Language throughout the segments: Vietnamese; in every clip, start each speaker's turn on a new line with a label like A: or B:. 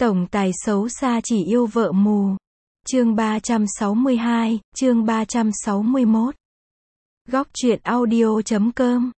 A: Tổng tài xấu xa chỉ yêu vợ mù. Chương 362, chương 361. Góc truyện audio.com.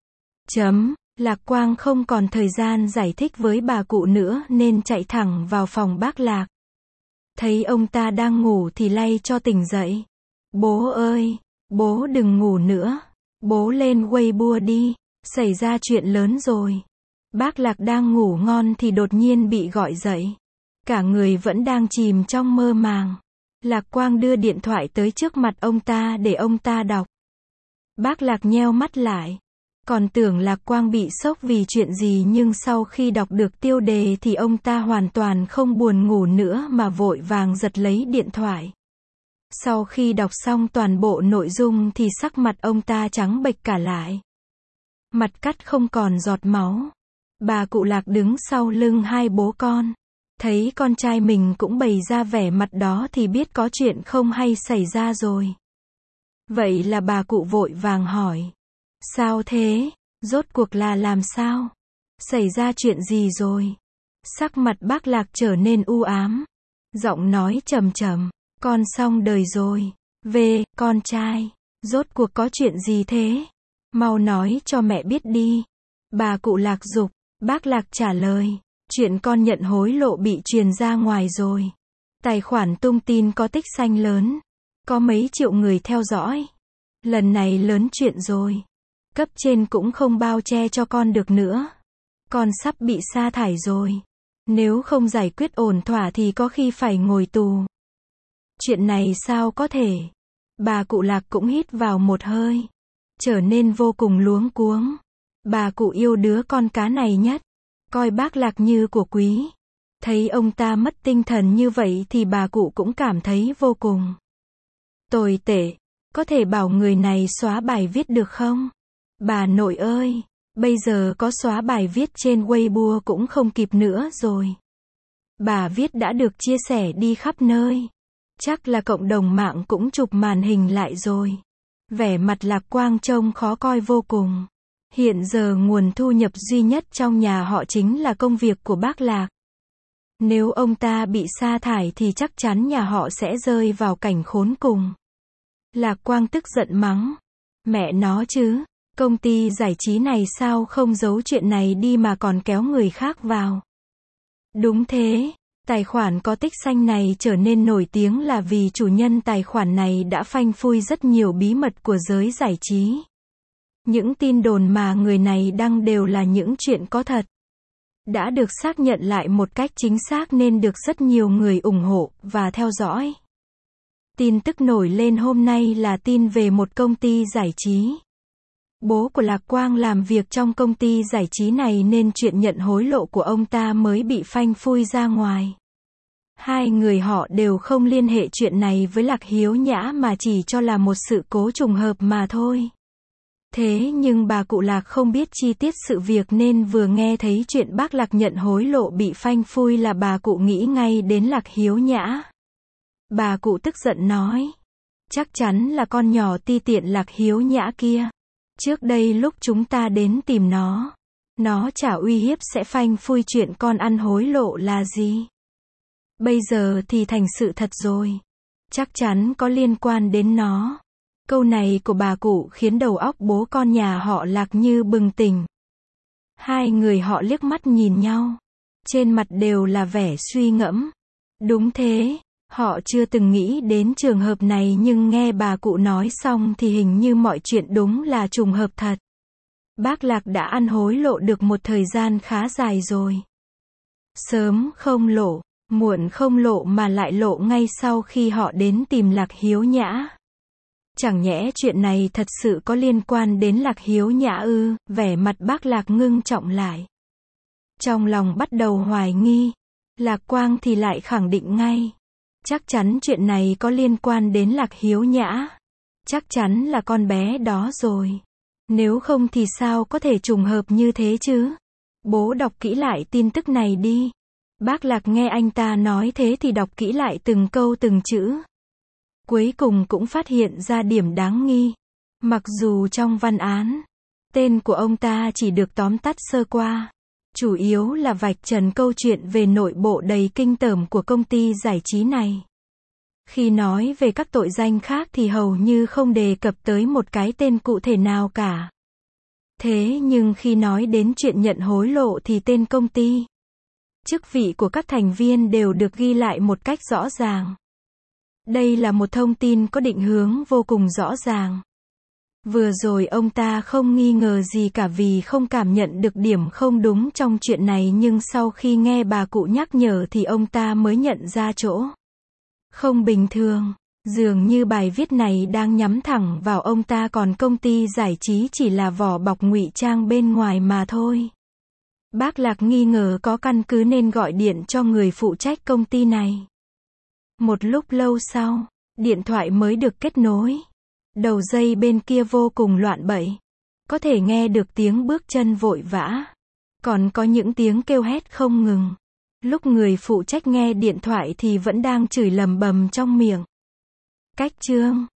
A: Lạc Quang không còn thời gian giải thích với bà cụ nữa nên chạy thẳng vào phòng bác Lạc. Thấy ông ta đang ngủ thì lay cho tỉnh dậy. Bố ơi, bố đừng ngủ nữa. Bố lên Weibo đi, xảy ra chuyện lớn rồi. Bác Lạc đang ngủ ngon thì đột nhiên bị gọi dậy. Cả người vẫn đang chìm trong mơ màng. Lạc Quang đưa điện thoại tới trước mặt ông ta để ông ta đọc. Bác Lạc nheo mắt lại. Còn tưởng Lạc Quang bị sốc vì chuyện gì, nhưng sau khi đọc được tiêu đề thì ông ta hoàn toàn không buồn ngủ nữa mà vội vàng giật lấy điện thoại. Sau khi đọc xong toàn bộ nội dung thì sắc mặt ông ta trắng bệch cả lại. Mặt cắt không còn giọt máu. Bà cụ Lạc đứng sau lưng hai bố con. Thấy con trai mình cũng bày ra vẻ mặt đó thì biết có chuyện không hay xảy ra rồi. Vậy là bà cụ vội vàng hỏi. Sao thế? Rốt cuộc là làm sao? Xảy ra chuyện gì rồi? Sắc mặt bác Lạc trở nên u ám. Giọng nói trầm trầm. Con xong đời rồi. Về, con trai. Rốt cuộc có chuyện gì thế? Mau nói cho mẹ biết đi. Bà cụ Lạc giục. Bác Lạc trả lời. Chuyện con nhận hối lộ bị truyền ra ngoài rồi. Tài khoản tung tin có tích xanh lớn. Có mấy triệu người theo dõi. Lần này lớn chuyện rồi. Cấp trên cũng không bao che cho con được nữa. Con sắp bị sa thải rồi. Nếu không giải quyết ổn thỏa thì có khi phải ngồi tù. Chuyện này sao có thể? Bà cụ Lạc cũng hít vào một hơi. Trở nên vô cùng luống cuống. Bà cụ yêu đứa con cá này nhất. Coi bác Lạc như của quý. Thấy ông ta mất tinh thần như vậy thì bà cụ cũng cảm thấy vô cùng tồi tệ. Có thể bảo người này xóa bài viết được không? Bà nội ơi, bây giờ có xóa bài viết trên Weibo cũng không kịp nữa rồi. Bà viết đã được chia sẻ đi khắp nơi. Chắc là cộng đồng mạng cũng chụp màn hình lại rồi. Vẻ mặt Lạc Quang trông khó coi vô cùng. Hiện giờ nguồn thu nhập duy nhất trong nhà họ chính là công việc của bác Lạc. Nếu ông ta bị sa thải thì chắc chắn nhà họ sẽ rơi vào cảnh khốn cùng. Lạc Quang tức giận mắng. Mẹ nó chứ, công ty giải trí này sao không giấu chuyện này đi mà còn kéo người khác vào. Đúng thế, tài khoản có tích xanh này trở nên nổi tiếng là vì chủ nhân tài khoản này đã phanh phui rất nhiều bí mật của giới giải trí. Những tin đồn mà người này đăng đều là những chuyện có thật. Đã được xác nhận lại một cách chính xác nên được rất nhiều người ủng hộ và theo dõi. Tin tức nổi lên hôm nay là tin về một công ty giải trí. Bố của Lạc Quang làm việc trong công ty giải trí này nên chuyện nhận hối lộ của ông ta mới bị phanh phui ra ngoài. Hai người họ đều không liên hệ chuyện này với Lạc Hiếu Nhã mà chỉ cho là một sự cố trùng hợp mà thôi. Thế nhưng bà cụ Lạc không biết chi tiết sự việc nên vừa nghe thấy chuyện bác Lạc nhận hối lộ bị phanh phui là bà cụ nghĩ ngay đến Lạc Hiếu Nhã. Bà cụ tức giận nói. Chắc chắn là con nhỏ ti tiện Lạc Hiếu Nhã kia. Trước đây lúc chúng ta đến tìm nó chả uy hiếp sẽ phanh phui chuyện con ăn hối lộ là gì. Bây giờ thì thành sự thật rồi. Chắc chắn có liên quan đến nó. Câu này của bà cụ khiến đầu óc bố con nhà họ Lạc như bừng tỉnh. Hai người họ liếc mắt nhìn nhau. Trên mặt đều là vẻ suy ngẫm. Đúng thế, họ chưa từng nghĩ đến trường hợp này nhưng nghe bà cụ nói xong thì hình như mọi chuyện đúng là trùng hợp thật. Bác Lạc đã ăn hối lộ được một thời gian khá dài rồi. Sớm không lộ, muộn không lộ mà lại lộ ngay sau khi họ đến tìm Lạc Hiếu Nhã. Chẳng nhẽ chuyện này thật sự có liên quan đến Lạc Hiếu Nhã ư? Vẻ mặt bác Lạc ngưng trọng lại. Trong lòng bắt đầu hoài nghi. Lạc Quang thì lại khẳng định ngay. Chắc chắn chuyện này có liên quan đến Lạc Hiếu Nhã. Chắc chắn là con bé đó rồi. Nếu không thì sao có thể trùng hợp như thế chứ? Bố đọc kỹ lại tin tức này đi. Bác Lạc nghe anh ta nói thế thì đọc kỹ lại từng câu từng chữ. Cuối cùng cũng phát hiện ra điểm đáng nghi. Mặc dù trong văn án, tên của ông ta chỉ được tóm tắt sơ qua. chủ yếu là vạch trần câu chuyện về nội bộ đầy kinh tởm của công ty giải trí này. Khi nói về các tội danh khác thì hầu như không đề cập tới một cái tên cụ thể nào cả. Thế nhưng khi nói đến chuyện nhận hối lộ thì tên công ty, chức vị của các thành viên đều được ghi lại một cách rõ ràng. Đây là một thông tin có định hướng vô cùng rõ ràng. Vừa rồi ông ta không nghi ngờ gì cả vì không cảm nhận được điểm không đúng trong chuyện này, nhưng sau khi nghe bà cụ nhắc nhở thì ông ta mới nhận ra chỗ không bình thường. Dường như bài viết này đang nhắm thẳng vào ông ta, còn công ty giải trí chỉ là vỏ bọc ngụy trang bên ngoài mà thôi. Bác Lạc nghi ngờ có căn cứ nên gọi điện cho người phụ trách công ty này. Một lúc lâu sau, điện thoại mới được kết nối. Đầu dây bên kia vô cùng loạn bậy. Có thể nghe được tiếng bước chân vội vã. Còn có những tiếng kêu hét không ngừng. Lúc người phụ trách nghe điện thoại thì vẫn đang chửi lầm bầm trong miệng. Cách chương